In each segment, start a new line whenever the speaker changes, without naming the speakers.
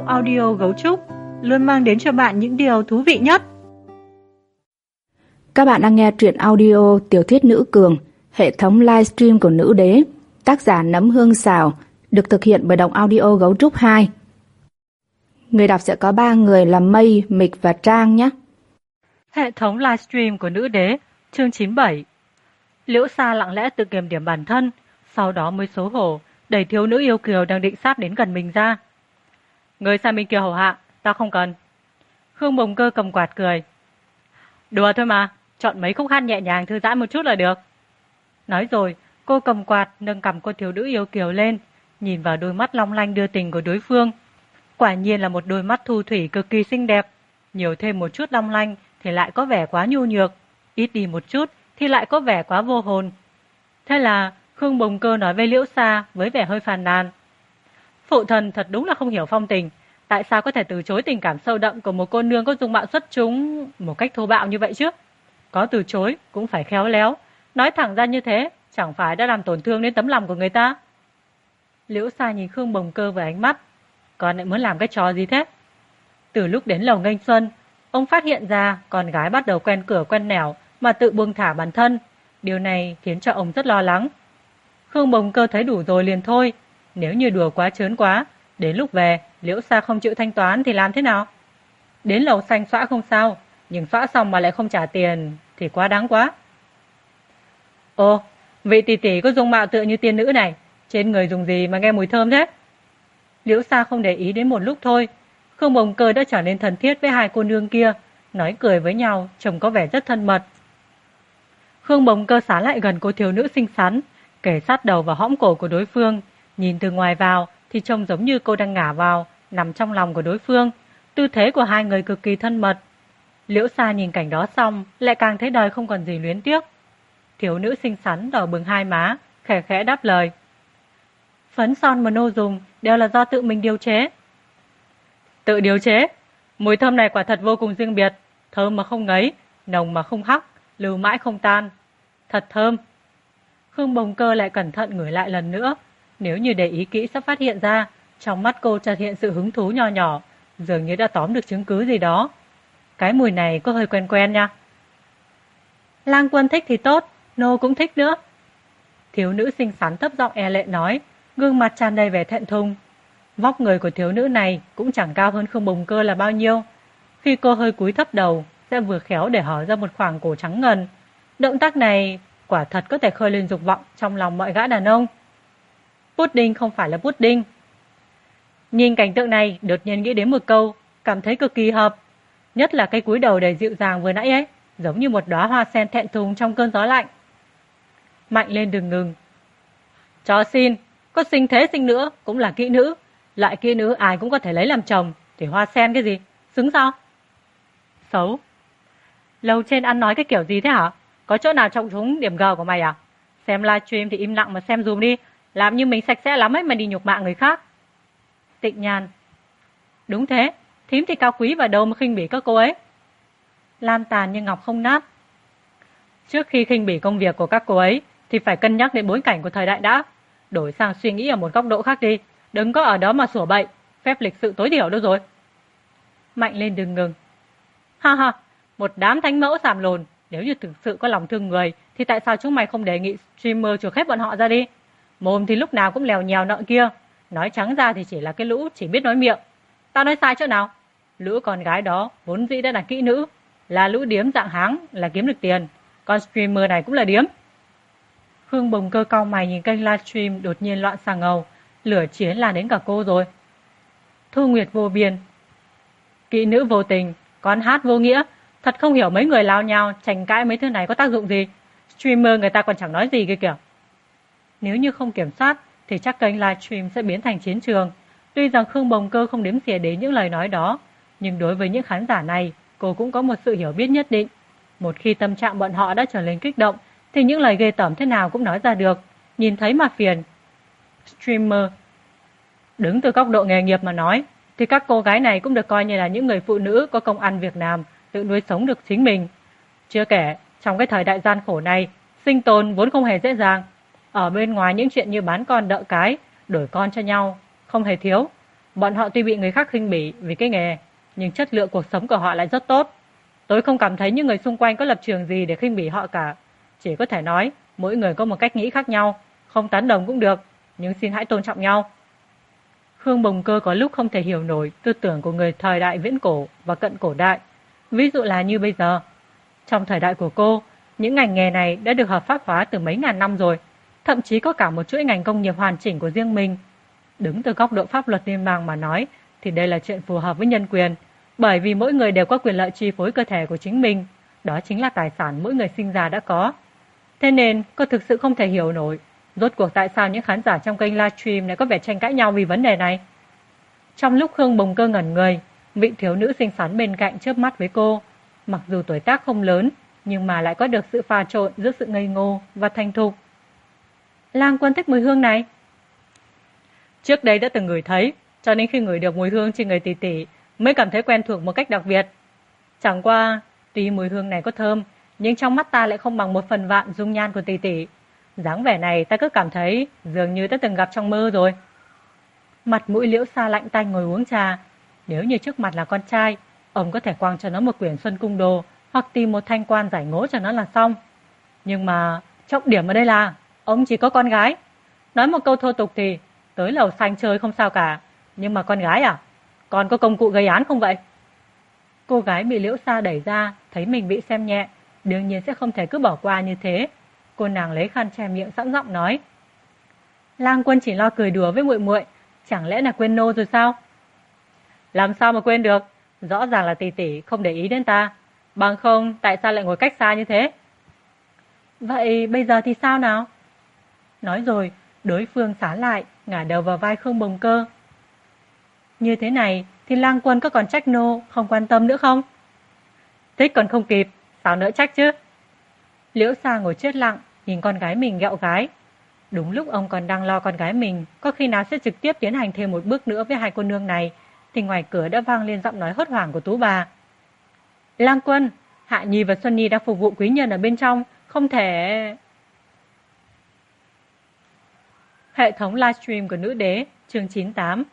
Động Audio Gấu Trúc luôn mang đến cho bạn những điều thú vị nhất.
Các bạn đang nghe truyện audio tiểu thuyết nữ cường, hệ thống livestream của Nữ Đế, tác giả Nấm Hương Xào, được thực hiện bởi Động Audio Gấu Trúc 2. Người đọc sẽ có 3 người là Mây, Mịch và Trang nhé.
Hệ thống livestream của Nữ Đế, chương 97. Liễu Sa lặng lẽ tự kiềm điểm bản thân, sau đó mới xấu hổ đẩy thiếu nữ yêu kiều đang định sáp đến gần mình ra. Người sang bên kia hầu hạ, ta không cần. Khương Bồng Cơ cầm quạt cười. Đùa thôi mà, chọn mấy khúc hát nhẹ nhàng thư giãn một chút là được. Nói rồi, cô cầm quạt nâng cằm cô thiếu nữ yêu kiều lên, nhìn vào đôi mắt long lanh đưa tình của đối phương. Quả nhiên là một đôi mắt thu thủy cực kỳ xinh đẹp, nhiều thêm một chút long lanh thì lại có vẻ quá nhu nhược, ít đi một chút thì lại có vẻ quá vô hồn. Thế là Khương Bồng Cơ nói với Liễu Sa với vẻ hơi phàn nàn. Phụ thần thật đúng là không hiểu phong tình, tại sao có thể từ chối tình cảm sâu đậm của một cô nương có dung mạo xuất chúng một cách thô bạo như vậy chứ? Có từ chối cũng phải khéo léo, nói thẳng ra như thế chẳng phải đã làm tổn thương đến tấm lòng của người ta. Liễu Sa nhìn Khương Bồng Cơ với ánh mắt, con lại muốn làm cái trò gì thế? Từ lúc đến lầu nghênh xuân, ông phát hiện ra con gái bắt đầu quen cửa quen nẻo mà tự buông thả bản thân. Điều này khiến cho ông rất lo lắng. Khương Bồng Cơ thấy đủ rồi liền thôi. Nếu như đùa quá trớn quá, đến lúc về Liễu Sa không chịu thanh toán thì làm thế nào? Đến lầu xanh xõa không sao, nhưng xõa xong mà lại không trả tiền thì quá đáng quá. Ồ, vị tỷ tỷ có dung mạo tựa như tiên nữ này, trên người dùng gì mà nghe mùi thơm thế? Liễu Sa không để ý đến một lúc thôi, Khương Bồng Cơ đã trở nên thân thiết với hai cô nương kia, nói cười với nhau trông có vẻ rất thân mật. Khương Bồng Cơ xá lại gần cô thiếu nữ xinh xắn, kề sát đầu vào hõm cổ của đối phương, nhìn từ ngoài vào thì trông giống như cô đang ngả vào, nằm trong lòng của đối phương. Tư thế của hai người cực kỳ thân mật. Liễu Sa nhìn cảnh đó xong lại càng thấy đời không còn gì luyến tiếc. Thiếu nữ xinh xắn đỏ bừng hai má, khẽ khẽ đáp lời. Phấn son mà nô dùng đều là do tự mình điều chế. Tự điều chế? Mùi thơm này quả thật vô cùng riêng biệt, thơm mà không ngấy, nồng mà không hắc, lưu mãi không tan. Thật thơm. Khương Bồng Cơ lại cẩn thận ngửi lại lần nữa. Nếu như để ý kỹ sắp phát hiện ra, trong mắt cô chợt hiện sự hứng thú nho nhỏ, dường như đã tóm được chứng cứ gì đó. Cái mùi này có hơi quen quen nha. Lang quân thích thì tốt, nô cũng thích nữa. Thiếu nữ xinh xắn thấp giọng e lệ nói, gương mặt tràn đầy vẻ thẹn thùng. Vóc người của thiếu nữ này cũng chẳng cao hơn Khương Bồng Cơ là bao nhiêu. Khi cô hơi cúi thấp đầu, sẽ vừa khéo để hở ra một khoảng cổ trắng ngần. Động tác này quả thật có thể khơi lên dục vọng trong lòng mọi gã đàn ông. Pudding không phải là pudding. Nhìn cảnh tượng này, đột nhiên nghĩ đến một câu, cảm thấy cực kỳ hợp. Nhất là cái cúi đầu đầy dịu dàng vừa nãy ấy, giống như một đóa hoa sen thẹn thùng trong cơn gió lạnh. Mạnh lên đừng ngừng. Cho xin, có sinh thế sinh nữa cũng là kỹ nữ. Lại kỹ nữ ai cũng có thể lấy làm chồng, thì hoa sen cái gì, xứng sao? Xấu. Lầu trên ăn nói cái kiểu gì thế hả? Có chỗ nào trọng trúng điểm G của mày à? Xem livestream thì im lặng mà xem dùm đi. Làm như mình sạch sẽ lắm ấy mà đi nhục mạ người khác. Tịnh Nhàn. Đúng thế, thím thì cao quý và đâu mà khinh bỉ các cô ấy. Lam Tàn như ngọc không nát. Trước khi khinh bỉ công việc của các cô ấy thì phải cân nhắc đến bối cảnh của thời đại đã. Đổi sang suy nghĩ ở một góc độ khác đi. Đừng có ở đó mà sủa bậy. Phép lịch sự tối thiểu đâu rồi. Mạnh lên đừng ngừng. Ha ha, một đám thánh mẫu sàm lồn. Nếu như thực sự có lòng thương người thì tại sao chúng mày không đề nghị streamer chuộc hết bọn họ ra đi? Mồm thì lúc nào cũng lèo nhèo nợ kia. Nói trắng ra thì chỉ là cái lũ chỉ biết nói miệng. Tao nói sai chỗ nào? Lũ con gái đó vốn dĩ đã là kỹ nữ, là lũ điếm dạng háng là kiếm được tiền. Con streamer này cũng là điếm. Khương Bồng Cơ cau mày nhìn kênh livestream đột nhiên loạn xà ngầu. Lửa chiến lan đến cả cô rồi. Thu Nguyệt vô biên. Kỹ nữ vô tình, con hát vô nghĩa. Thật không hiểu mấy người lao nhau tranh cãi mấy thứ này có tác dụng gì. Streamer người ta còn chẳng nói gì kia kìa. Nếu như không kiểm soát thì chắc kênh livestream sẽ biến thành chiến trường. Tuy rằng Khương Bồng Cơ không đếm xỉa đến những lời nói đó, nhưng đối với những khán giả này, cô cũng có một sự hiểu biết nhất định. Một khi tâm trạng bọn họ đã trở nên kích động, thì những lời ghê tởm thế nào cũng nói ra được. Nhìn thấy mà phiền. Streamer. Đứng từ góc độ nghề nghiệp mà nói, thì các cô gái này cũng được coi như là những người phụ nữ có công ăn việc làm, tự nuôi sống được chính mình. Chưa kể, trong cái thời đại gian khổ này, sinh tồn vốn không hề dễ dàng. Ở bên ngoài những chuyện như bán con đợ cái, đổi con cho nhau, không hề thiếu. Bọn họ tuy bị người khác khinh bỉ vì cái nghề, nhưng chất lượng cuộc sống của họ lại rất tốt. Tôi không cảm thấy những người xung quanh có lập trường gì để khinh bỉ họ cả. Chỉ có thể nói, mỗi người có một cách nghĩ khác nhau, không tán đồng cũng được, nhưng xin hãy tôn trọng nhau. Khương Bồng Cơ có lúc không thể hiểu nổi tư tưởng của người thời đại viễn cổ và cận cổ đại. Ví dụ là như bây giờ. Trong thời đại của cô, những ngành nghề này đã được hợp pháp hóa từ mấy ngàn năm rồi, thậm chí có cả một chuỗi ngành công nghiệp hoàn chỉnh của riêng mình. Đứng từ góc độ pháp luật liên bang mà nói, thì đây là chuyện phù hợp với nhân quyền, bởi vì mỗi người đều có quyền lợi chi phối cơ thể của chính mình, đó chính là tài sản mỗi người sinh ra đã có. Thế nên, cô thực sự không thể hiểu nổi, rốt cuộc tại sao những khán giả trong kênh livestream lại có vẻ tranh cãi nhau vì vấn đề này. Trong lúc Khương Bồng Cơ ngẩn người, vị thiếu nữ xinh xắn bên cạnh chớp mắt với cô. Mặc dù tuổi tác không lớn, nhưng mà lại có được sự pha trộn giữa sự ngây ngô và thành thục. Lang Quân thích mùi hương này. Trước đây đã từng ngửi thấy, cho nên khi ngửi được mùi hương trên người tỷ tỷ mới cảm thấy quen thuộc một cách đặc biệt. Chẳng qua, tuy mùi hương này có thơm, nhưng trong mắt ta lại không bằng 1/1000 dung nhan của tỷ tỷ. Dáng vẻ này ta cứ cảm thấy dường như ta từng gặp trong mơ rồi. Mặt mũi Liễu Sa lạnh tanh ngồi uống trà. Nếu như trước mặt là con trai, ông có thể quăng cho nó một quyển Xuân Cung Đồ hoặc tìm một thanh quan giải ngố cho nó là xong. Nhưng mà trọng điểm ở đây là ông chỉ có con gái. Nói một câu thô tục thì tới lầu xanh chơi không sao cả, nhưng mà con gái à? Còn có công cụ gây án không vậy? Cô gái bị Liễu Sa đẩy ra, thấy mình bị xem nhẹ, đương nhiên sẽ không thể cứ bỏ qua như thế. Cô nàng lấy khăn che miệng sẵn giọng nói: Lang Quân chỉ lo cười đùa với muội muội, chẳng lẽ là quên nô rồi sao? Làm sao mà quên được? Rõ ràng là tỷ tỷ không để ý đến ta, bằng không tại sao lại ngồi cách xa như thế? Vậy bây giờ thì sao nào? Nói rồi, đối phương xá lại, ngả đầu vào vai Khương Bồng Cơ. Như thế này thì Lang Quân có còn trách nô không quan tâm nữa không? Thích còn không kịp, sao nỡ trách chứ? Liễu Sa ngồi chết lặng, nhìn con gái mình ghẹo gái. Đúng lúc ông còn đang lo con gái mình có khi nào sẽ trực tiếp tiến hành thêm một bước nữa với hai cô nương này, thì ngoài cửa đã vang lên giọng nói hốt hoảng của Tú bà. Lang Quân, Hạ Nhi và Xuân Nhi đang phục vụ quý nhân ở bên trong, không thể... Hệ thống livestream của Nữ Đế, chương 98.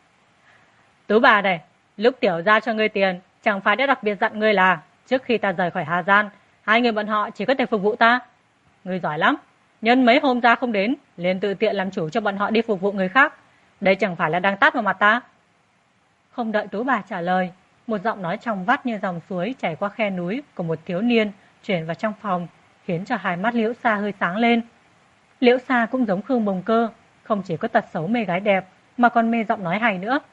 Tú bà này, lúc tiểu ra cho ngươi tiền, chẳng phải đã đặc biệt dặn ngươi là trước khi ta rời khỏi Hà Gian, hai người bọn họ chỉ có thể phục vụ ta. Ngươi giỏi lắm, nhân mấy hôm ra không đến, liền tự tiện làm chủ cho bọn họ đi phục vụ người khác. Đây chẳng phải là đang tát vào mặt ta. Không đợi Tú bà trả lời, một giọng nói trong vắt như dòng suối chảy qua khe núi của một thiếu niên truyền vào trong phòng, khiến cho hai mắt Liễu Sa hơi sáng lên. Liễu Sa cũng giống Khương Bồng Cơ, không chỉ có tật xấu mê gái đẹp, mà còn mê giọng nói hay nữa.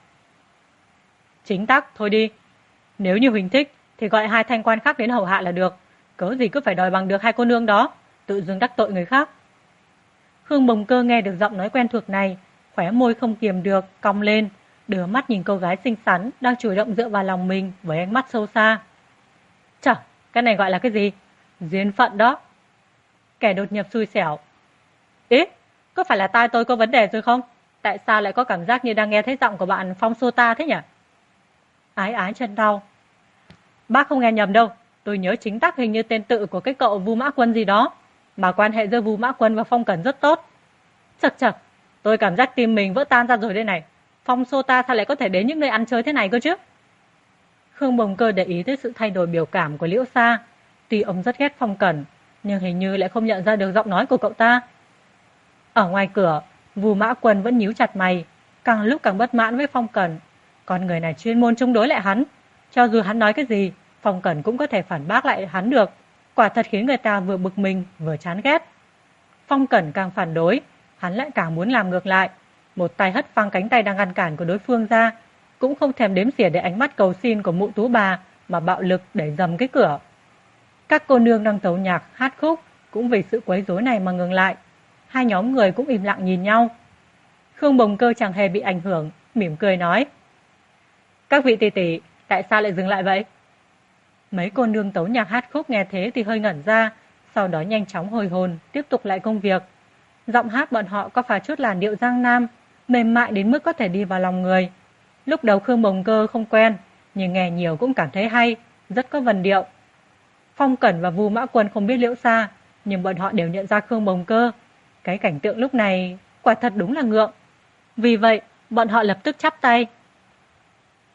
Chính tắc, thôi đi. Nếu như Huỳnh thích, thì gọi hai thanh quan khác đến hầu hạ là được. Cớ gì cứ phải đòi bằng được hai cô nương đó, tự dưng đắc tội người khác. Khương Bồng Cơ nghe được giọng nói quen thuộc này, khóe môi không kiềm được, cong lên, đưa mắt nhìn cô gái xinh xắn đang chủ động dựa vào lòng mình với ánh mắt sâu xa. Chả, cái này gọi là cái gì? Duyên phận đó. Kẻ đột nhập xui xẻo. Ý, có phải là tai tôi có vấn đề rồi không? Tại sao lại có cảm giác như đang nghe thấy giọng của bạn Phong Sô Ta thế nhỉ? Ái ái chân đau. Bác không nghe nhầm đâu, tôi nhớ chính tắc hình như tên tự của cái cậu Vu Mã Quân gì đó, mà quan hệ giữa Vu Mã Quân và Phong Cẩn rất tốt. Chật chật, tôi cảm giác tim mình vỡ tan ra rồi đây này. Phong Sô Ta sao lại có thể đến những nơi ăn chơi thế này cơ chứ? Khương Bồng Cơ để ý tới sự thay đổi biểu cảm của Liễu Sa. Tuy ông rất ghét Phong Cẩn, nhưng hình như lại không nhận ra được giọng nói của cậu ta. Ở ngoài cửa, Vu Mã Quân vẫn nhíu chặt mày, càng lúc càng bất mãn với Phong Cẩn. Con người này chuyên môn chống đối lại hắn. Cho dù hắn nói cái gì, Phong Cẩn cũng có thể phản bác lại hắn được. Quả thật khiến người ta vừa bực mình vừa chán ghét. Phong Cẩn càng phản đối, hắn lại càng muốn làm ngược lại. Một tay hất phăng cánh tay đang ngăn cản của đối phương ra, cũng không thèm đếm xỉa để ánh mắt cầu xin của mụ Tú bà mà bạo lực đẩy dầm cái cửa. Các cô nương đang tấu nhạc, hát khúc cũng vì sự quấy rối này mà ngừng lại. Hai nhóm người cũng im lặng nhìn nhau. Khương Bồng Cơ chẳng hề bị ảnh hưởng, mỉm cười nói: Các vị tỷ tỷ, tại sao lại dừng lại vậy? Mấy cô nương tấu nhạc hát khúc nghe thế thì hơi ngẩn ra, sau đó nhanh chóng hồi hồn, tiếp tục lại công việc. Giọng hát bọn họ có pha chút làn điệu Giang Nam, mềm mại đến mức có thể đi vào lòng người. Lúc đầu Khương Bồng Cơ không quen, nhưng nghe nhiều cũng cảm thấy hay, rất có vần điệu. Phong Cẩn và Vu Mã Quân không biết Liễu Sa, nhưng bọn họ đều nhận ra Khương Bồng Cơ. Cái cảnh tượng lúc này quả thật đúng là ngượng. Vì vậy, bọn họ lập tức chắp tay,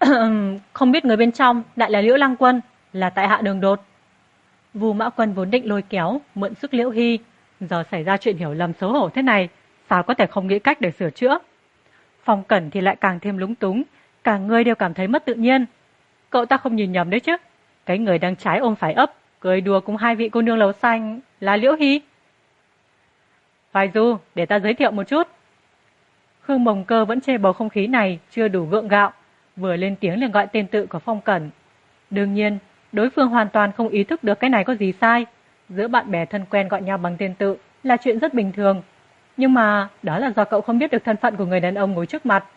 Không biết người bên trong lại là Liễu Lăng Quân, là tại hạ đường đột. Vu Mã Quân vốn định lôi kéo, mượn sức Liễu Hy, giờ xảy ra chuyện hiểu lầm xấu hổ thế này, sao có thể không nghĩ cách để sửa chữa. Phong Cẩn thì lại càng thêm lúng túng, cả người đều cảm thấy mất tự nhiên. Cậu ta không nhìn nhầm đấy chứ, cái người đang trái ôm phải ấp, cười đùa cùng hai vị cô nương lầu xanh là Liễu Hy. Hoài Du, để ta giới thiệu một chút. Khương Mồng Cơ vẫn chê bầu không khí này chưa đủ gượng gạo, vừa lên tiếng liền gọi tên tự của Phong Cẩn. Đương nhiên, đối phương hoàn toàn không ý thức được cái này có gì sai. Giữa bạn bè thân quen gọi nhau bằng tên tự là chuyện rất bình thường. Nhưng mà đó là do cậu không biết được thân phận của người đàn ông ngồi trước mặt.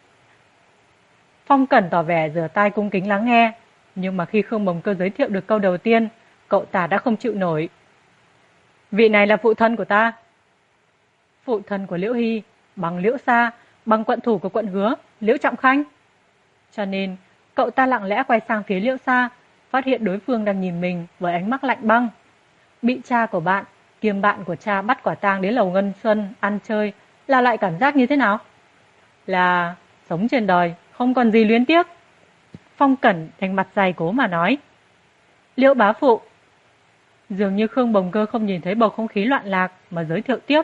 Phong Cẩn tỏ vẻ rửa tai cung kính lắng nghe, nhưng mà khi Khương Mồng Cơ giới thiệu được câu đầu tiên, cậu ta đã không chịu nổi. Vị này là phụ thân của ta. Phụ thân của Liễu Hy, bằng Liễu Sa, bằng quận thủ của quận Hứa, Liễu Trọng Khanh. Cho nên, cậu ta lặng lẽ quay sang phía Liễu Sa, phát hiện đối phương đang nhìn mình với ánh mắt lạnh băng. Bị cha của bạn, kiêm bạn của cha bắt quả tang đến lầu Ngân Xuân ăn chơi là lại cảm giác như thế nào? Là sống trên đời, không còn gì luyến tiếc. Phong Cẩn thành mặt dày cố mà nói. Liễu bá phụ. Dường như Khương Bồng Cơ không nhìn thấy bầu không khí loạn lạc mà giới thiệu tiếp.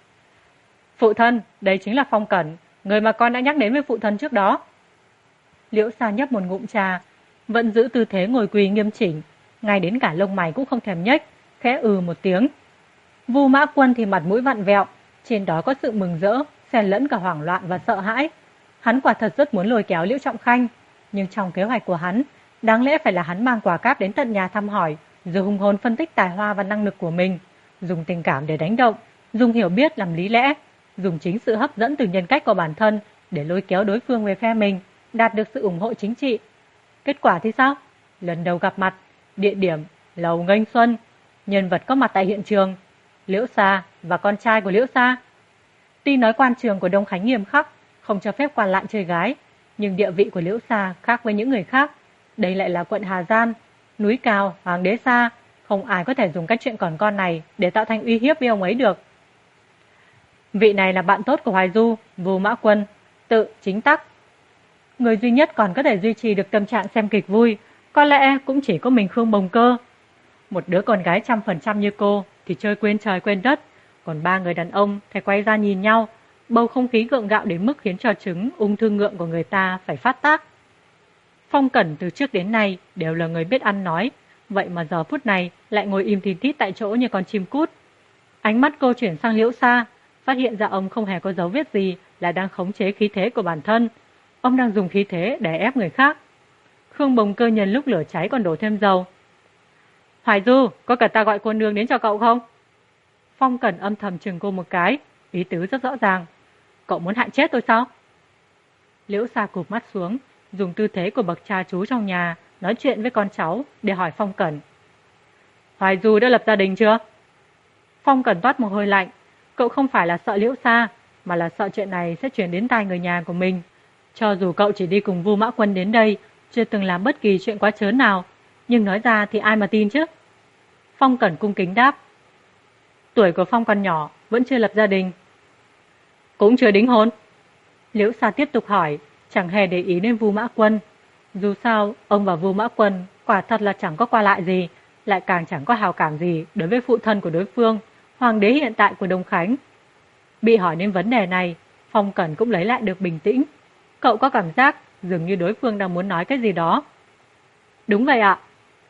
Phụ thân, đây chính là Phong Cẩn, người mà con đã nhắc đến với phụ thân trước đó. Liễu Sa nhấp một ngụm trà, vẫn giữ tư thế ngồi quỳ nghiêm chỉnh, ngay đến cả lông mày cũng không thèm nhếch, khẽ một tiếng. Vu Mã Quân thì mặt mũi vặn vẹo, trên đó có sự mừng rỡ, xen lẫn cả hoảng loạn và sợ hãi. Hắn quả thật rất muốn lôi kéo Liễu Trọng Khanh, nhưng trong kế hoạch của hắn, đáng lẽ phải là hắn mang quà cáp đến tận nhà thăm hỏi, rồi hùng hồn phân tích tài hoa và năng lực của mình, dùng tình cảm để đánh động, dùng hiểu biết làm lý lẽ, dùng chính sự hấp dẫn từ nhân cách của bản thân để lôi kéo đối phương về phe mình, đạt được sự ủng hộ chính trị. Kết quả thì sao? Lần đầu gặp mặt, địa điểm lầu Nghênh Xuân, nhân vật có mặt tại hiện trường, Liễu Sa và con trai của Liễu Sa. Tuy nói quan trường của Đông Khánh nghiêm khắc, không cho phép quan lại chơi gái, nhưng địa vị của Liễu Sa khác với những người khác. Đây lại là quận Hà Giang, núi cao, hoàng đế xa, không ai có thể dùng cách chuyện còn con này để tạo thành uy hiếp với ông ấy được. Vị này là bạn tốt của Hoài Du, Vu Mã Quân, tự chính tắc. Người duy nhất còn có thể duy trì được tâm trạng xem kịch vui, có lẽ cũng chỉ có mình Khương Bồng Cơ. Một đứa con gái 100% như cô thì chơi quên trời quên đất, còn ba người đàn ông thì quay ra nhìn nhau, bầu không khí gượng gạo đến mức khiến cho chứng ung thư ngượng của người ta phải phát tác. Phong Cẩn từ trước đến nay đều là người biết ăn nói, vậy mà giờ phút này lại ngồi im thìn thít tại chỗ như con chim cút. Ánh mắt cô chuyển sang Liễu Sa, phát hiện ra ông không hề có dấu vết gì là đang khống chế khí thế của bản thân. Ông đang dùng khí thế để ép người khác. Khương Bồng Cơ nhân lúc lửa cháy còn đổ thêm dầu. Hoài Du, có cần ta gọi cô nương đến cho cậu không? Phong Cẩn âm thầm chừng cô một cái, ý tứ rất rõ ràng. Cậu muốn hại chết tôi sao? Liễu Sa cụp mắt xuống, dùng tư thế của bậc cha chú trong nhà, nói chuyện với con cháu để hỏi Phong Cẩn. Hoài Du đã lập gia đình chưa? Phong Cẩn toát mồ hôi lạnh. Cậu không phải là sợ Liễu Sa, mà là sợ chuyện này sẽ truyền đến tai người nhà của mình. Cho dù cậu chỉ đi cùng Vu Mã Quân đến đây, chưa từng làm bất kỳ chuyện quá trớn nào, nhưng nói ra thì ai mà tin chứ? Phong Cẩn cung kính đáp. Tuổi của Phong còn nhỏ, vẫn chưa lập gia đình. Cũng chưa đính hôn. Liễu Sa tiếp tục hỏi, chẳng hề để ý đến Vu Mã Quân. Dù sao, ông và Vu Mã Quân quả thật là chẳng có qua lại gì, lại càng chẳng có hào cảm gì đối với phụ thân của đối phương, hoàng đế hiện tại của Đông Khánh. Bị hỏi đến vấn đề này, Phong Cẩn cũng lấy lại được bình tĩnh. Cậu có cảm giác dường như đối phương đang muốn nói cái gì đó. Đúng vậy ạ.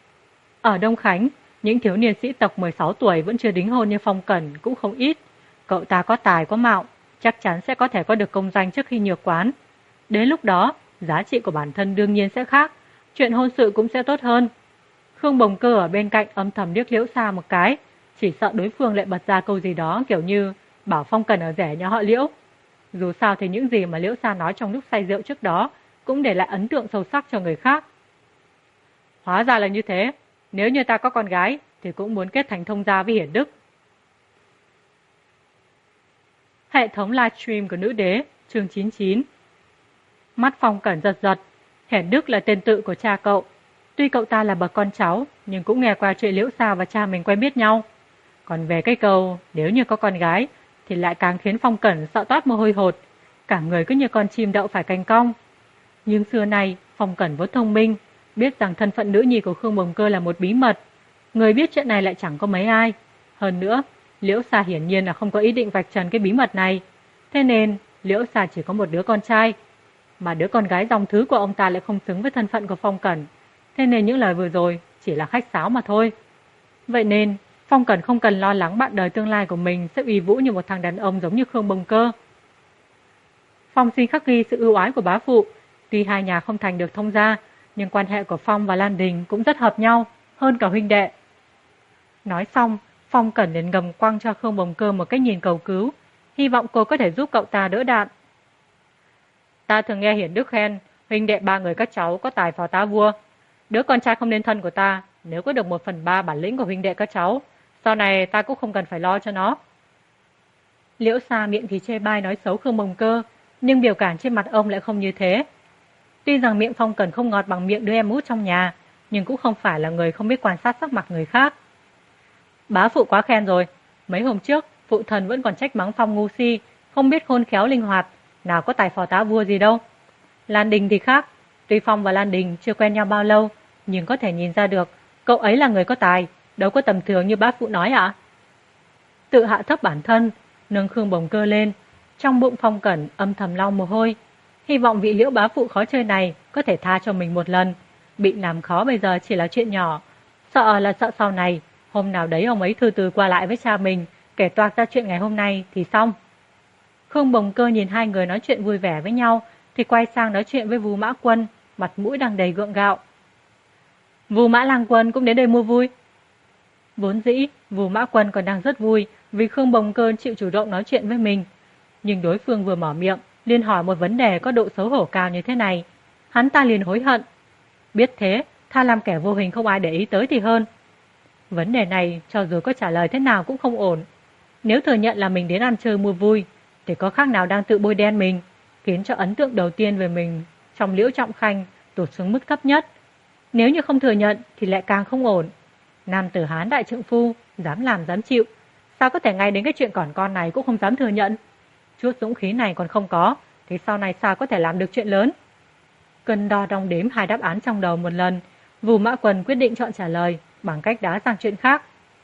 Ở Đông Khánh, những thiếu niên sĩ tộc 16 tuổi vẫn chưa đính hôn như Phong Cẩn cũng không ít. Cậu ta có tài có mạo, chắc chắn sẽ có thể có được công danh trước khi nhược quán. Đến lúc đó, giá trị của bản thân đương nhiên sẽ khác, chuyện hôn sự cũng sẽ tốt hơn. Khương Bồng Cơ ở bên cạnh âm thầm liếc Liễu Sa một cái, chỉ sợ đối phương lại bật ra câu gì đó kiểu như bảo Phong Cẩn ở rẻ nhà họ Liễu. Dù sao thì những gì mà Liễu Sa nói trong lúc say rượu trước đó cũng để lại ấn tượng sâu sắc cho người khác. Hóa ra là như thế, nếu như ta có con gái thì cũng muốn kết thành thông gia với Hiển Đức. Hệ thống livestream của nữ đế, chương 99. Mắt Phong Cẩn giật giật, Hiển Đức là tên tự của cha cậu. Tuy cậu ta là bậc con cháu, nhưng cũng nghe qua chuyện Liễu Sa và cha mình quen biết nhau. Còn về cái câu nếu như có con gái thì lại càng khiến Phong Cẩn sợ toát mồ hôi hột, cả người cứ như con chim đậu phải cành cong. Nhưng xưa nay Phong Cẩn vốn thông minh, biết rằng thân phận nữ nhi của Khương Bồng Cơ là một bí mật. Người biết chuyện này lại chẳng có mấy ai. Hơn nữa, Liễu Sa hiển nhiên là không có ý định vạch trần cái bí mật này. Thế nên, Liễu Sa chỉ có một đứa con trai. Mà đứa con gái dòng thứ của ông ta lại không xứng với thân phận của Phong Cẩn. Thế nên những lời vừa rồi chỉ là khách sáo mà thôi. Vậy nên, Phong Cẩn không cần lo lắng bạn đời tương lai của mình sẽ uy vũ như một thằng đàn ông giống như Khương Bồng Cơ. Phong Sinh khắc ghi sự ưu ái của bá phụ. Tuy hai nhà không thành được thông gia, nhưng quan hệ của Phong và Lan Đình cũng rất hợp nhau, hơn cả huynh đệ. Nói xong, Phong Cẩn liền ngầm quăng cho Khương Bồng Cơ một cái nhìn cầu cứu, hy vọng cô có thể giúp cậu ta đỡ đạn. Ta thường nghe Hiển Đức khen, huynh đệ ba người các cháu có tài phò tá vua. Đứa con trai không nên thân của ta, nếu có được 1/3 bản lĩnh của huynh đệ các cháu, sau này ta cũng không cần phải lo cho nó. Liễu Sa miệng thì chê bai nói xấu Khương Bồng Cơ, nhưng biểu cảm trên mặt ông lại không như thế. Tuy rằng miệng Phong Cẩn không ngọt bằng miệng đứa em út trong nhà, nhưng cũng không phải là người không biết quan sát sắc mặt người khác. Bá phụ quá khen rồi, mấy hôm trước phụ thần vẫn còn trách mắng Phong ngu si, không biết khôn khéo linh hoạt, nào có tài phò tá vua gì đâu. Lan Đình thì khác, tuy Phong và Lan Đình chưa quen nhau bao lâu, nhưng có thể nhìn ra được cậu ấy là người có tài, đâu có tầm thường như bá phụ nói ạ. Tự hạ thấp bản thân, nâng Khương Bồng Cơ lên, trong bụng Phong Cẩn âm thầm lau mồ hôi, hy vọng vị Liễu bá phụ khó chơi này có thể tha cho mình một lần. Bị làm khó bây giờ chỉ là chuyện nhỏ, sợ là sợ sau này hôm nào đấy ông ấy thư từ qua lại với cha mình, kể toạc ra chuyện ngày hôm nay thì xong. Khương Bồng Cơ nhìn hai người nói chuyện vui vẻ với nhau, thì quay sang nói chuyện với Vu Mã Quân, mặt mũi đang đầy gượng gạo. Vu Mã Lang Quân cũng đến đây mua vui. Vốn dĩ, Vu Mã Quân còn đang rất vui vì Khương Bồng Cơ chịu chủ động nói chuyện với mình. Nhưng đối phương vừa mở miệng, liền hỏi một vấn đề có độ xấu hổ cao như thế này. Hắn ta liền hối hận. Biết thế, tha làm kẻ vô hình không ai để ý tới thì hơn. Vấn đề này, cho dù có trả lời thế nào cũng không ổn. Nếu thừa nhận là mình đến ăn chơi mua vui, thì có khác nào đang tự bôi đen mình, khiến cho ấn tượng đầu tiên về mình trong Liễu Trọng Khanh tụt xuống mức thấp nhất. Nếu như không thừa nhận thì lại càng không ổn. Nam tử Hán đại trượng phu, dám làm dám chịu, sao có thể ngay đến cái chuyện còn con này cũng không dám thừa nhận. Chút dũng khí này còn không có, thì sau này sao có thể làm được chuyện lớn. Cân đo đong đếm hai đáp án trong đầu một lần, Vu Mã Quân quyết định chọn trả lời bằng cách đá sang chuyện khác.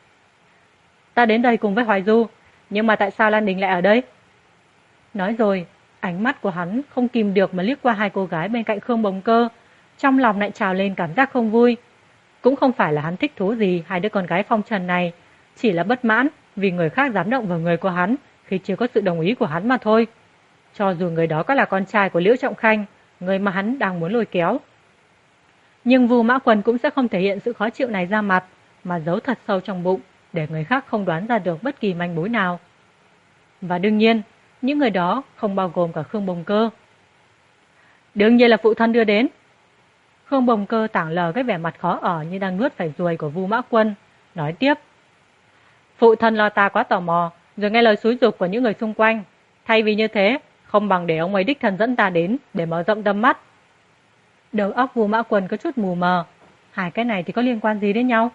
Ta đến đây cùng với Hoài Du, nhưng mà tại sao Lan Đình lại ở đây? Nói rồi, ánh mắt của hắn không kìm được mà liếc qua hai cô gái bên cạnh Khương Bồng Cơ, trong lòng lại trào lên cảm giác không vui. Cũng không phải là hắn thích thú gì hai đứa con gái phong trần này, chỉ là bất mãn vì người khác dám động vào người của hắn khi chưa có sự đồng ý của hắn mà thôi. Cho dù người đó có là con trai của Liễu Trọng Khanh, người mà hắn đang muốn lôi kéo. Nhưng Vu Mã Quân cũng sẽ không thể hiện sự khó chịu này ra mặt, mà giấu thật sâu trong bụng để người khác không đoán ra được bất kỳ manh mối nào. Và đương nhiên, những người đó không bao gồm cả Khương Bồng Cơ. Đương nhiên là phụ thân đưa đến. Khương Bồng Cơ tảng lờ cái vẻ mặt khó ở như đang nuốt phải ruồi của Vu Mã Quân, nói tiếp. Phụ thân lo ta quá tò mò, rồi nghe lời xúi giục của những người xung quanh. Thay vì như thế, không bằng để ông ấy đích thân dẫn ta đến để mở rộng tầm mắt. Đầu óc Vu Mã Quân có chút mù mờ. Hai cái này thì có liên quan gì đến nhau?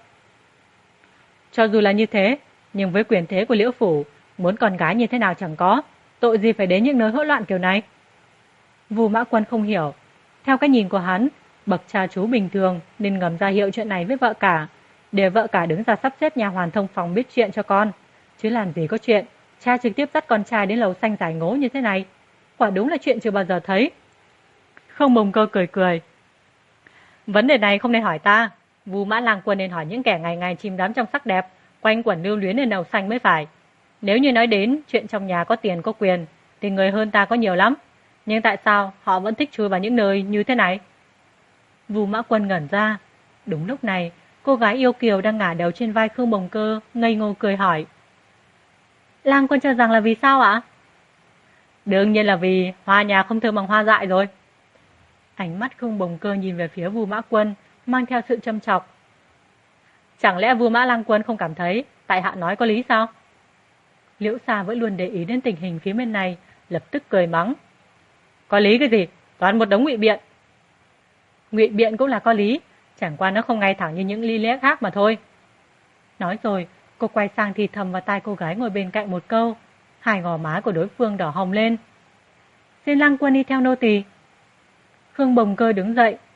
Cho dù là như thế, nhưng với quyền thế của Liễu Phủ, muốn con gái như thế nào chẳng có, tội gì phải đến những nơi hỗn loạn kiểu này. Vu Mã Quân không hiểu. Theo cái nhìn của hắn, bậc cha chú bình thường nên ngầm ra hiệu chuyện này với vợ cả, để vợ cả đứng ra sắp xếp nhà hoàn thông phòng biết chuyện cho con. Chứ làm gì có chuyện cha trực tiếp dắt con trai đến lầu xanh giải ngố như thế này. Quả đúng là chuyện chưa bao giờ thấy. Không Bồng Cơ cười cười. Vấn đề này không nên hỏi ta. Vu Mã Lang Quân nên hỏi những kẻ ngày ngày chìm đắm trong sắc đẹp, quanh quẩn lưu luyến lên lầu xanh mới phải. Nếu như nói đến chuyện trong nhà có tiền có quyền, thì người hơn ta có nhiều lắm. Nhưng tại sao họ vẫn thích chui vào những nơi như thế này? Vu Mã Quân ngẩn ra. Đúng lúc này, cô gái yêu kiều đang ngả đầu trên vai Khương Bồng Cơ ngây ngô cười hỏi. Lang Quân cho rằng là vì sao ạ? Đương nhiên là vì hoa nhà không thơm bằng hoa dại rồi. Ánh mắt Khương Bồng Cơ nhìn về phía Vu Mã Quân, mang theo sự châm chọc. Chẳng lẽ Vu Mã Lang Quân không cảm thấy tại hạ nói có lý sao? Liễu Sa vẫn luôn để ý đến tình hình phía bên này, lập tức cười mắng. Có lý cái gì? Toàn một đống ngụy biện. Ngụy biện cũng là có lý, chẳng qua nó không ngay thẳng như những lý lẽ khác mà thôi. Nói rồi, cô quay sang thì thầm vào tai cô gái ngồi bên cạnh một câu. Hai gò má của đối phương đỏ hồng lên. Xin Lang Quân đi theo nô tỳ. Khương Bồng Cơ đứng dậy,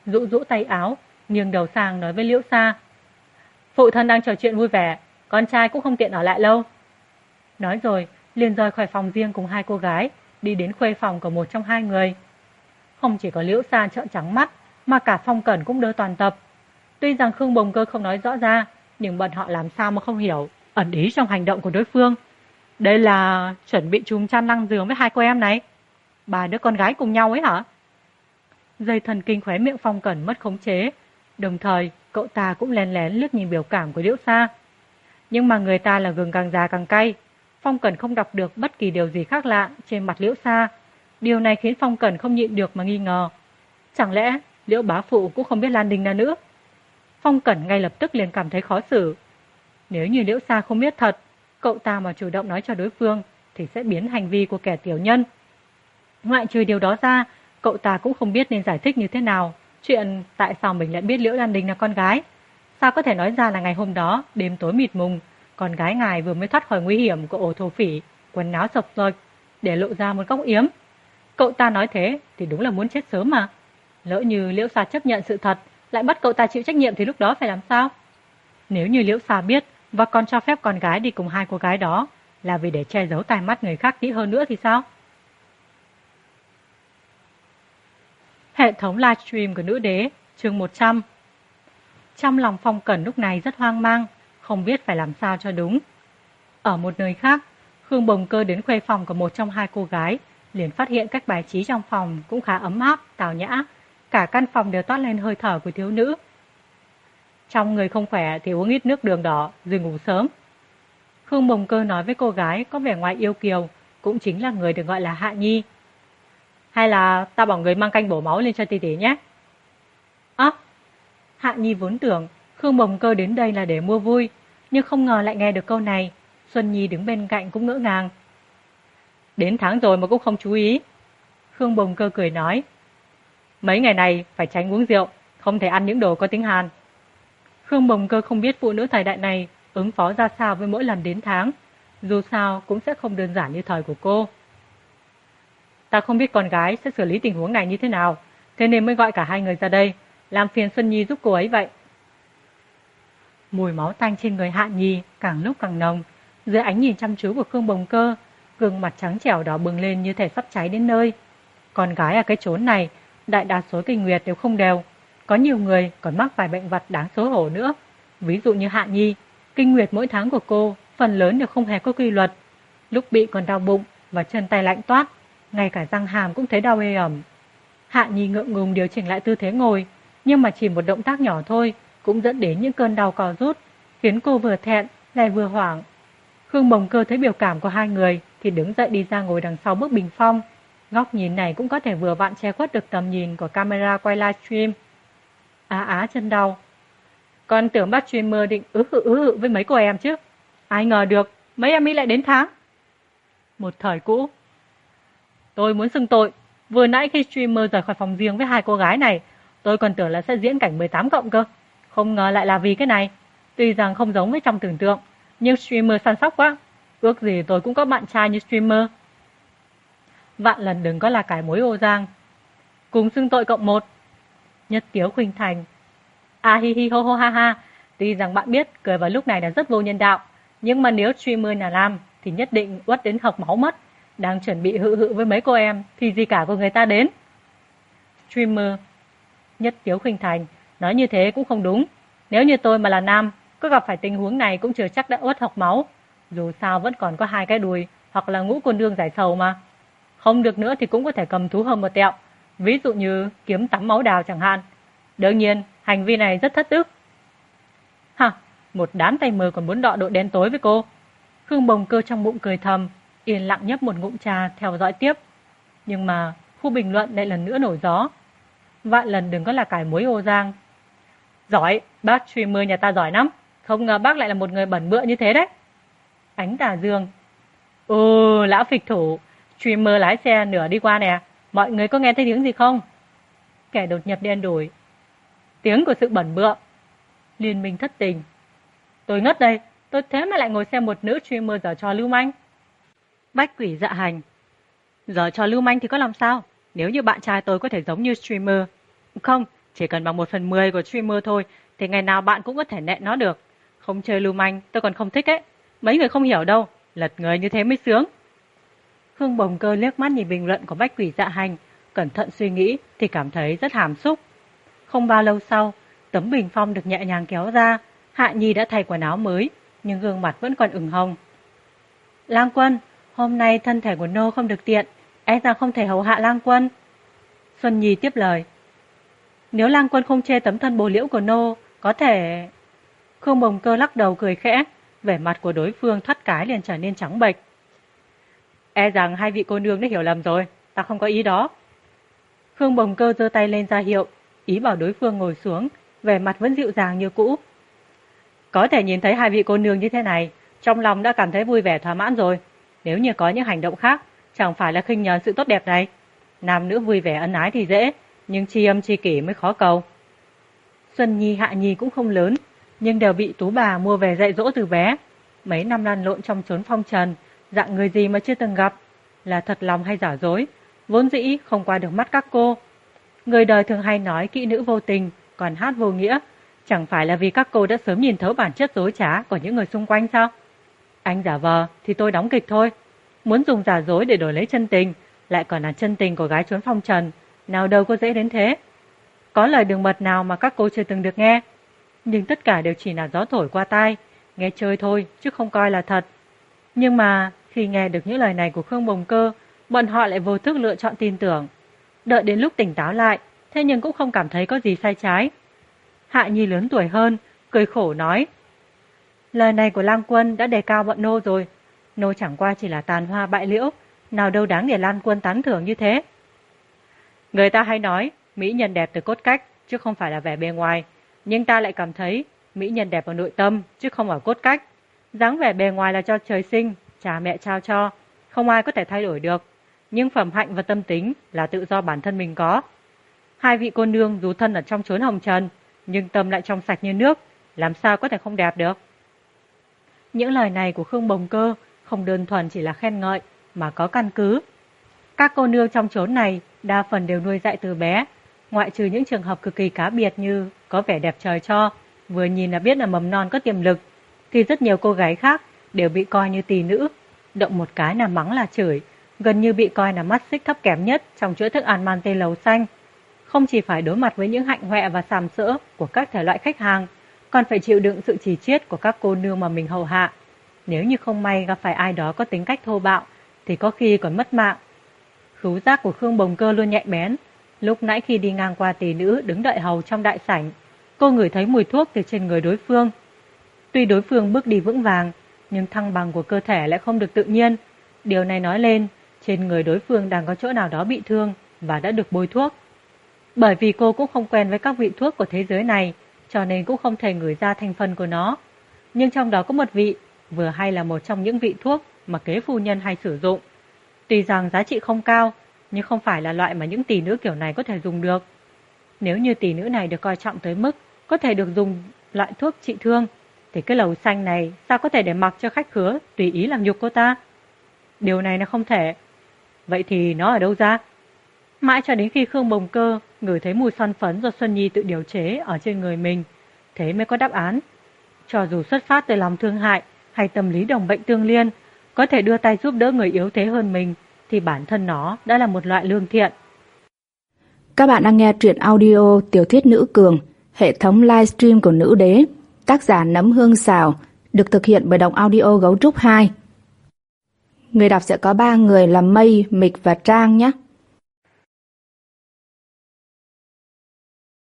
rũ rũ tay áo, nghiêng đầu sang nói với Liễu Sa. Phụ thân đang trò chuyện vui vẻ, con trai cũng không tiện ở lại lâu. Nói rồi, liền rời khỏi phòng riêng cùng hai cô gái, đi đến khuê phòng của một trong hai người. Không chỉ có Liễu Sa trợn trắng mắt, mà cả Phong Cẩn cũng đơ toàn tập. Tuy rằng Khương Bồng Cơ không nói rõ ra, nhưng bọn họ làm sao mà không hiểu ẩn ý trong hành động của đối phương. Đây là chuẩn bị chùm chăn lăng giường với hai cô em này. Ba đứa con gái cùng nhau ấy hả? Dây thần kinh khóe miệng Phong Cẩn mất khống chế. Đồng thời, cậu ta cũng lén lén liếc nhìn biểu cảm của Liễu Sa. Nhưng mà người ta là gừng càng già càng cay. Phong Cẩn không đọc được bất kỳ điều gì khác lạ trên mặt Liễu Sa. Điều này khiến Phong Cẩn không nhịn được mà nghi ngờ. Chẳng lẽ Liễu bá phụ cũng không biết Lan Đình là nữ? Phong Cẩn ngay lập tức liền cảm thấy khó xử. Nếu như Liễu Sa không biết thật, cậu ta mà chủ động nói cho đối phương thì sẽ biến hành vi của kẻ tiểu nhân. Ngoại trừ điều đó ra, cậu ta cũng không biết nên giải thích như thế nào chuyện tại sao mình lại biết Liễu Lan Đình là con gái. Sao có thể nói ra là ngày hôm đó, đêm tối mịt mùng, con gái ngài vừa mới thoát khỏi nguy hiểm của ổ thổ phỉ, quần áo sộc sạch, để lộ ra một góc yếm. Cậu ta nói thế thì đúng là muốn chết sớm mà. Lỡ như Liễu Sa chấp nhận sự thật, lại bắt cậu ta chịu trách nhiệm thì lúc đó phải làm sao? Nếu như Liễu Sa biết và còn cho phép con gái đi cùng hai cô gái đó là vì để che giấu tai mắt người khác kỹ hơn nữa thì sao? Hệ thống livestream của nữ đế, chương 100. Trong lòng Phong Cẩn lúc này rất hoang mang, không biết phải làm sao cho đúng. Ở một nơi khác, Khương Bồng Cơ đến khuê phòng của một trong hai cô gái, liền phát hiện cách bài trí trong phòng cũng khá ấm áp, tào nhã. Cả căn phòng đều toát lên hơi thở của thiếu nữ. Trong người không khỏe thì uống ít nước đường đỏ, rồi ngủ sớm. Khương Bồng Cơ nói với cô gái có vẻ ngoài yêu kiều, cũng chính là người được gọi là Hạ Nhi. Hay là ta bảo người mang canh bổ máu lên cho tỷ tỷ nhé. Hạ Nhi vốn tưởng Khương Bồng Cơ đến đây là để mua vui, nhưng không ngờ lại nghe được câu này. Xuân Nhi đứng bên cạnh cũng ngỡ ngàng. Đến tháng rồi mà cũng không chú ý. Khương Bồng Cơ cười nói. Mấy ngày này phải tránh uống rượu, không thể ăn những đồ có tính hàn. Khương Bồng Cơ không biết phụ nữ thời đại này ứng phó ra sao với mỗi lần đến tháng. Dù sao cũng sẽ không đơn giản như thời của cô. Ta không biết con gái sẽ xử lý tình huống này như thế nào, thế nên mới gọi cả hai người ra đây, làm phiền Xuân Nhi giúp cô ấy vậy. Mùi máu tanh trên người Hạ Nhi càng lúc càng nồng. Dưới ánh nhìn chăm chú của Khương Bồng Cơ, gương mặt trắng trẻo đỏ bừng lên như thể sắp cháy đến nơi. Con gái ở cái chốn này, đại đa số kinh nguyệt đều không đều. Có nhiều người còn mắc vài bệnh vặt đáng xấu hổ nữa. Ví dụ như Hạ Nhi, kinh nguyệt mỗi tháng của cô phần lớn đều không hề có quy luật. Lúc bị còn đau bụng và chân tay lạnh toát, ngay cả răng hàm cũng thấy đau ê ẩm. Hạ Nhi ngượng ngùng điều chỉnh lại tư thế ngồi, nhưng mà chỉ một động tác nhỏ thôi cũng dẫn đến những cơn đau co rút, khiến cô vừa thẹn lại vừa hoảng. Khương Bồng Cơ thấy biểu cảm của hai người thì đứng dậy đi ra ngồi đằng sau bức bình phong. Góc nhìn này cũng có thể vừa vặn che khuất được tầm nhìn của camera quay livestream. Chân đau. Con tưởng bác streamer định ứ với mấy cô em chứ. Ai ngờ được mấy em ấy lại đến tháng. Một thời cũ. Tôi muốn xưng tội. Vừa nãy khi streamer rời khỏi phòng riêng với hai cô gái này, tôi còn tưởng là sẽ diễn cảnh 18 cộng cơ. Không ngờ lại là vì cái này. Tuy rằng không giống với trong tưởng tượng, nhưng streamer săn sóc quá. Ước gì tôi cũng có bạn trai như streamer. Vạn lần đừng có là cái mối ô giang. Cùng xưng tội cộng 1. Nhất Tiếu khuynh thành. Hi hi ho ho ha ha. Tuy rằng bạn biết cười vào lúc này là rất vô nhân đạo, nhưng mà nếu streamer nhà nam thì nhất định uất đến học máu mất. Đang chuẩn bị hự với mấy cô em thì gì cả của người ta đến. Streamer. Nhất Tiếu khuynh thành. Nói như thế cũng không đúng. Nếu như tôi mà là nam, có gặp phải tình huống này cũng chưa chắc đã uất học máu. Dù sao vẫn còn có hai cái đùi, hoặc là ngũ cô nương giải sầu mà. Không được nữa thì cũng có thể cầm thú hồng một tẹo. Ví dụ như kiếm tắm máu đào chẳng hạn. Đương nhiên, hành vi này rất thất đức. Một đám tay mờ còn muốn đọ độ đen tối với cô. Khương Bồng Cơ trong bụng cười thầm, yên lặng nhấp một ngụm trà theo dõi tiếp. Nhưng mà khu bình luận lại lần nữa nổi gió. Vạn lần đừng có là cải muối ô giang. Giỏi, bác streamer nhà ta giỏi lắm. Không ngờ bác lại là một người bẩn bựa như thế đấy. Ánh Tà Dương. Lão phịch thủ. Streamer lái xe nửa đi qua nè. Mọi người có nghe thấy tiếng gì không? Kẻ đột nhập đen đủi. Tiếng của sự bẩn bựa. Liên minh thất tình. Tôi ngất đây. Tôi thế mà lại ngồi xem một nữ streamer giở trò lưu manh. Bách quỷ dạ hành. Giở trò lưu manh thì có làm sao? Nếu như bạn trai tôi có thể giống như streamer. Không, Chỉ cần bằng 1/10 của streamer thôi thì ngày nào bạn cũng có thể nện nó được. Không chơi lưu manh tôi còn không thích ấy. Mấy người không hiểu đâu, lật người như thế mới sướng. Khương Bồng Cơ liếc mắt nhìn bình luận của Bách Quỷ Dạ Hành, cẩn thận suy nghĩ thì cảm thấy rất hàm xúc. Không bao lâu sau, tấm bình phong được nhẹ nhàng kéo ra, Hạ Nhi đã thay quần áo mới, nhưng gương mặt vẫn còn ửng hồng. Lang Quân, hôm nay thân thể của nô không được tiện, e rằng không thể hầu hạ Lang Quân. Xuân Nhi tiếp lời. Nếu Lang Quân không chê tấm thân bồ liễu của nô, có thể... Khương Bồng Cơ lắc đầu cười khẽ, vẻ mặt của đối phương thoát cái liền trở nên trắng bệch. E rằng hai vị cô nương đã hiểu lầm rồi, ta không có ý đó. Khương Bồng Cơ giơ tay lên ra hiệu, ý bảo đối phương ngồi xuống, vẻ mặt vẫn dịu dàng như cũ. Có thể nhìn thấy hai vị cô nương như thế này, trong lòng đã cảm thấy vui vẻ thỏa mãn rồi. Nếu như có những hành động khác, chẳng phải là khinh nhờn sự tốt đẹp này. Nam nữ vui vẻ ân ái thì dễ, nhưng tri âm tri kỷ mới khó cầu. Xuân Nhi Hạ Nhi cũng không lớn, nhưng đều bị tú bà mua về dạy dỗ từ bé. Mấy năm lăn lộn trong chốn phong trần, dạng người gì mà chưa từng gặp, là thật lòng hay giả dối, vốn dĩ không qua được mắt các cô. Người đời thường hay nói kỹ nữ vô tình, còn hát vô nghĩa, chẳng phải là vì các cô đã sớm nhìn thấu bản chất dối trá của những người xung quanh sao? Anh giả vờ thì tôi đóng kịch thôi. Muốn dùng giả dối để đổi lấy chân tình, lại còn là chân tình của gái trốn phong trần, nào đâu có dễ đến thế. Có lời đường mật nào mà các cô chưa từng được nghe, nhưng tất cả đều chỉ là gió thổi qua tai, nghe chơi thôi chứ không coi là thật. Nhưng mà khi nghe được những lời này của Khương Bồng Cơ, bọn họ lại vô thức lựa chọn tin tưởng. Đợi đến lúc tỉnh táo lại, thế nhưng cũng không cảm thấy có gì sai trái. Hạ Nhi lớn tuổi hơn, cười khổ nói. Lời này của Lang Quân đã đề cao bọn nô rồi. Nô chẳng qua chỉ là tàn hoa bại liễu, nào đâu đáng để Lang Quân tán thưởng như thế. Người ta hay nói, mỹ nhân đẹp từ cốt cách, chứ không phải là vẻ bề ngoài. Nhưng ta lại cảm thấy, mỹ nhân đẹp ở nội tâm, chứ không ở cốt cách. Dáng vẻ bề ngoài là cho trời sinh, cha mẹ trao cho, không ai có thể thay đổi được. Nhưng phẩm hạnh và tâm tính là tự do bản thân mình có. Hai vị cô nương dù thân ở trong chốn hồng trần, nhưng tâm lại trong sạch như nước, làm sao có thể không đẹp được. Những lời này của Khương Bồng Cơ không đơn thuần chỉ là khen ngợi, mà có căn cứ. Các cô nương trong chốn này đa phần đều nuôi dạy từ bé, ngoại trừ những trường hợp cực kỳ cá biệt như có vẻ đẹp trời cho, vừa nhìn là biết là mầm non có tiềm lực, thì rất nhiều cô gái khác đều bị coi như tỳ nữ, động một cái là mắng là chửi, gần như bị coi là mắt xích thấp kém nhất trong chuỗi thức ăn man tê lầu xanh. Không chỉ phải đối mặt với những hạnh hoẹ và sàm sỡ của các thể loại khách hàng, còn phải chịu đựng sự chỉ chiết của các cô nương mà mình hầu hạ. Nếu như không may gặp phải ai đó có tính cách thô bạo, thì có khi còn mất mạng. Khứu giác của Khương Bồng Cơ luôn nhạy bén. Lúc nãy khi đi ngang qua tỷ nữ đứng đợi hầu trong đại sảnh, cô ngửi thấy mùi thuốc từ trên người đối phương. Tuy đối phương bước đi vững vàng, nhưng thăng bằng của cơ thể lại không được tự nhiên. Điều này nói lên, trên người đối phương đang có chỗ nào đó bị thương và đã được bôi thuốc. Bởi vì cô cũng không quen với các vị thuốc của thế giới này, cho nên cũng không thể ngửi ra thành phần của nó. Nhưng trong đó có một vị, vừa hay là một trong những vị thuốc mà kế phu nhân hay sử dụng. Tuy rằng giá trị không cao, nhưng không phải là loại mà những tỷ nữ kiểu này có thể dùng được. Nếu như tỷ nữ này được coi trọng tới mức có thể được dùng loại thuốc trị thương, thì cái lầu xanh này sao có thể để mặc cho khách khứa tùy ý làm nhục cô ta? Điều này là không thể. Vậy thì nó ở đâu ra? Mãi cho đến khi Khương Bồng Cơ ngửi thấy mùi son phấn do Xuân Nhi tự điều chế ở trên người mình, thế mới có đáp án. Cho dù xuất phát từ lòng thương hại hay tâm lý đồng bệnh tương liên, có thể đưa tay giúp đỡ người yếu thế hơn mình, thì bản thân nó đã là một loại lương thiện.
Các bạn đang nghe truyện audio Tiểu thuyết nữ cường, hệ thống livestream của Nữ Đế, tác giả Nấm Hương Xào, được thực hiện bởi đọc audio Gấu Trúc 2. Người đọc sẽ có 3 người là Mây, Mịch và Trang nhé.